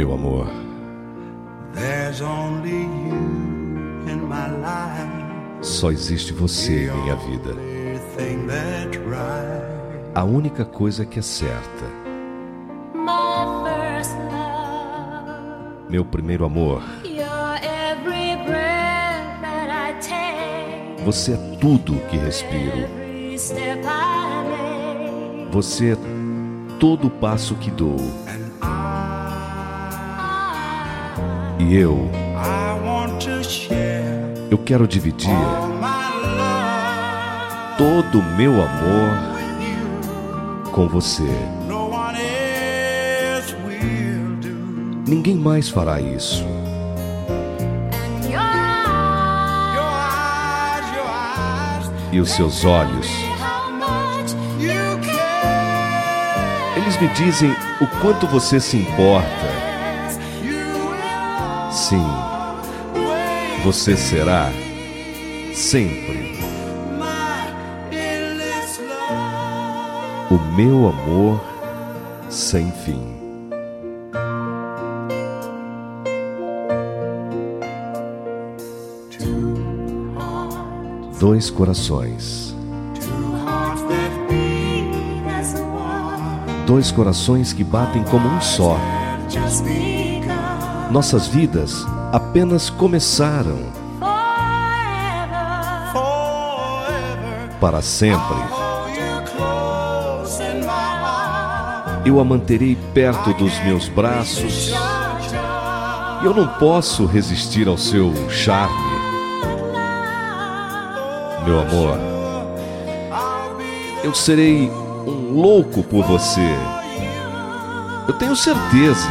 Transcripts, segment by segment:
Meu amor, só existe você em minha vida. A única coisa que é certa. Meu primeiro amor. Você é tudo que respiro. Você é todo passo que dou. E eu quero dividir todo o meu amor com você. Ninguém mais fará isso. E os seus olhos, eles me dizem o quanto você se importa. Sim, você será sempre o meu amor sem fim. Dois corações. Dois corações que batem como um só. Nossas vidas apenas começaram. Para sempre. Eu a manterei perto dos meus braços. Eu não posso resistir ao seu charme. Meu amor, eu serei um louco por você. Eu tenho certeza.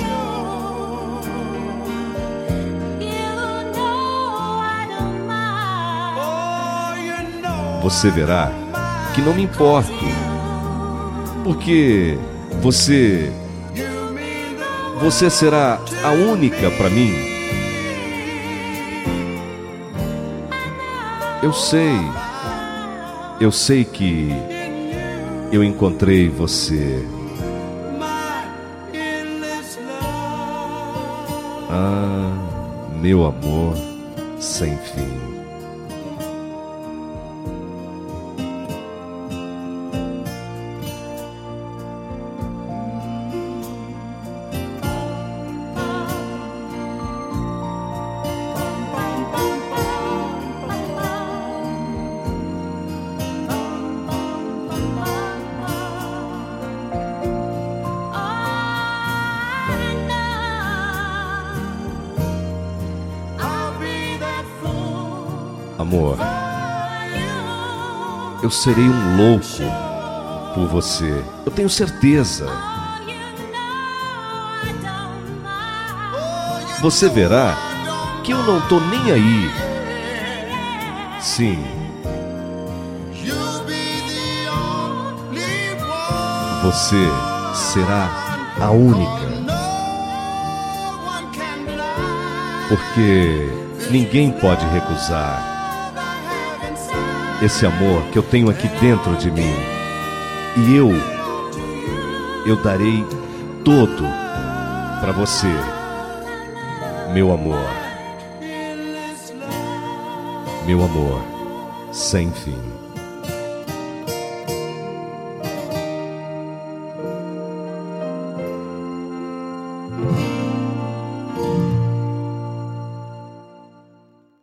Você verá que não me importo, porque você será a única para mim. Eu sei que eu encontrei você. Ah, meu amor sem fim. Amor, eu serei um louco por você. Eu tenho certeza. Você verá que eu não tô nem aí. Sim. Você será a única. Porque ninguém pode recusar esse amor que eu tenho aqui dentro de mim. E eu darei todo para você, meu amor. Meu amor sem fim.